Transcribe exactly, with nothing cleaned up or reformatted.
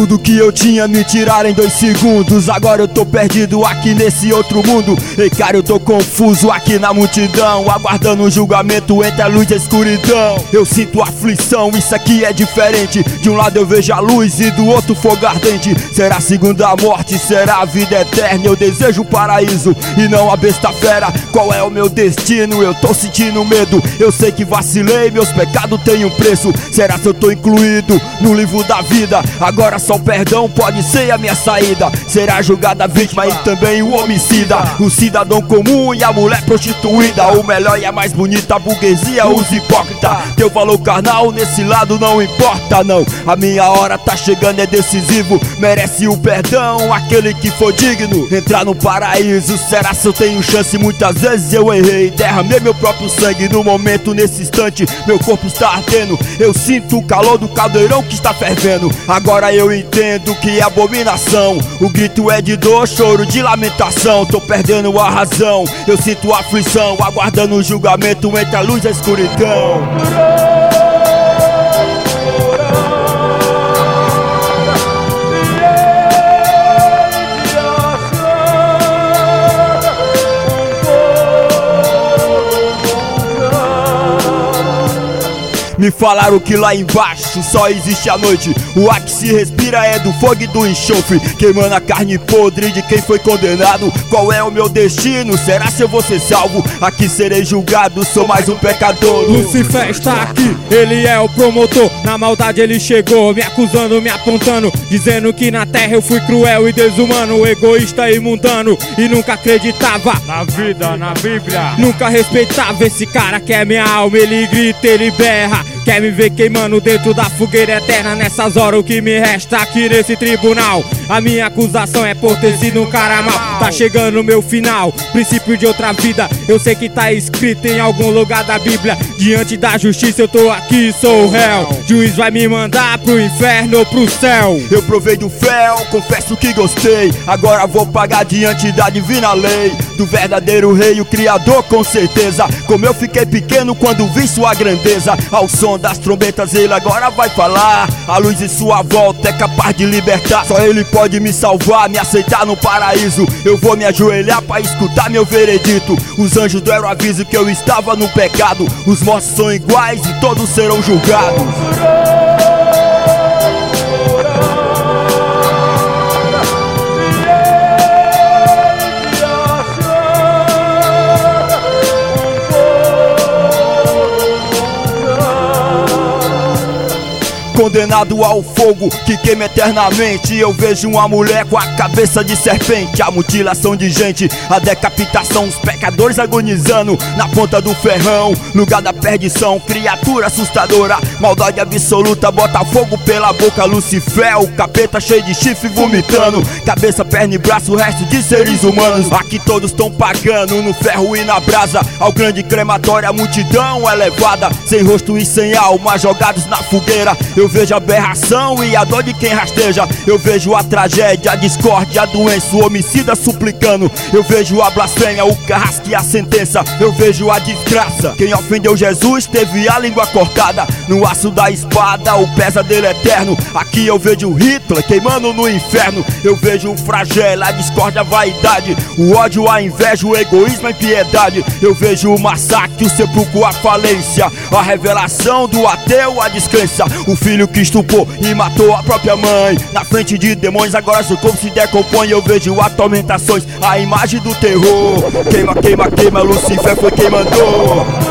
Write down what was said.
Tudo que eu tinha me tiraram em dois segundos. Agora eu tô perdido aqui nesse outro mundo. Ei, cara, eu tô confuso aqui na multidão, aguardando um julgamento entre a luz e a escuridão. Eu sinto aflição, isso aqui é diferente. De um lado eu vejo a luz e do outro fogo ardente. Será a segunda morte, será a vida eterna. Eu desejo o paraíso e não a besta fera. Qual é o meu destino? Eu tô sentindo medo. Eu sei que vacilei, meus pecados têm um preço. Será se eu tô incluído no livro da vida? Agora só o perdão pode ser a minha saída. Será julgada a vítima e também o homicida, o cidadão comum e a mulher prostituída, o melhor e a mais bonita, a burguesia, os hipócritas. Teu valor carnal nesse lado não importa não. A minha hora tá chegando, é decisivo. Merece o perdão aquele que for digno. Entrar no paraíso, será se eu tenho chance? Muitas vezes eu errei, derramei meu próprio sangue. No momento, nesse instante, meu corpo está ardendo. Eu sinto o calor do caldeirão que está fervendo. Agora eu entendo que é abominação. O grito é de dor, choro de lamentação. Tô perdendo a razão, eu sinto aflição, aguardando o julgamento entre a luz e a escuridão. Me falaram que lá embaixo só existe a noite. O ar que se respira é do fogo e do enxofre, queimando a carne podre de quem foi condenado. Qual é o meu destino? Será se eu vou ser salvo? Aqui serei julgado, sou mais um pecador. Lucifer está aqui, ele é o promotor. Na maldade ele chegou, me acusando, me apontando, dizendo que na terra eu fui cruel e desumano, egoísta e mundano, e nunca acreditava na vida, na Bíblia. Nunca respeitava esse cara que é minha alma. Ele grita, ele berra, quer me ver queimando dentro da fogueira eterna. Nessas horas o que me resta aqui nesse tribunal, a minha acusação é por ter sido um cara mau. Tá chegando o meu final, princípio de outra vida. Eu sei que tá escrito em algum lugar da Bíblia. Diante da justiça eu tô aqui, sou o réu. Juiz vai me mandar pro inferno ou pro céu. Eu provei do fel, confesso que gostei. Agora vou pagar diante da divina lei, do verdadeiro rei, o criador com certeza. Como eu fiquei pequeno quando vi sua grandeza. Ao som das trombetas ele agora vai falar. A luz em sua volta é capaz de libertar. Só ele pode me salvar, me aceitar no paraíso. Eu vou me ajoelhar pra escutar meu veredito. Os anjos deram aviso que eu estava no pecado. Os mortos são iguais e todos serão julgados. Condenado ao fogo que queima eternamente. Eu vejo uma mulher com a cabeça de serpente, a mutilação de gente, a decapitação, os pecadores agonizando na ponta do ferrão, lugar da perdição, criatura assustadora, maldade absoluta, bota fogo pela boca. Lucifer, o capeta cheio de chifre vomitando, cabeça, perna e braço, o resto de seres humanos. Aqui todos estão pagando no ferro e na brasa. Ao grande crematório a multidão é levada, sem rosto e sem alma, jogados na fogueira. Eu vejo a aberração e a dor de quem rasteja. Eu vejo a tragédia, a discórdia, a doença, o homicida suplicando. Eu vejo a blasfêmia, o carrasco e a sentença. Eu vejo a desgraça, quem ofendeu Jesus teve a língua cortada. No aço da espada, o pesadelo eterno. Aqui eu vejo Hitler queimando no inferno. Eu vejo o flagelo, a discórdia, a vaidade, o ódio, a inveja, o egoísmo, a impiedade. Eu vejo o massacre, o sepulcro, a falência, a revelação do ateu, a descrença. O filho que estupou e matou a própria mãe, na frente de demônios, agora seu corpo se decompõe. Eu vejo atormentações, a imagem do terror. Queima, queima, queima, Lucifer foi quem mandou.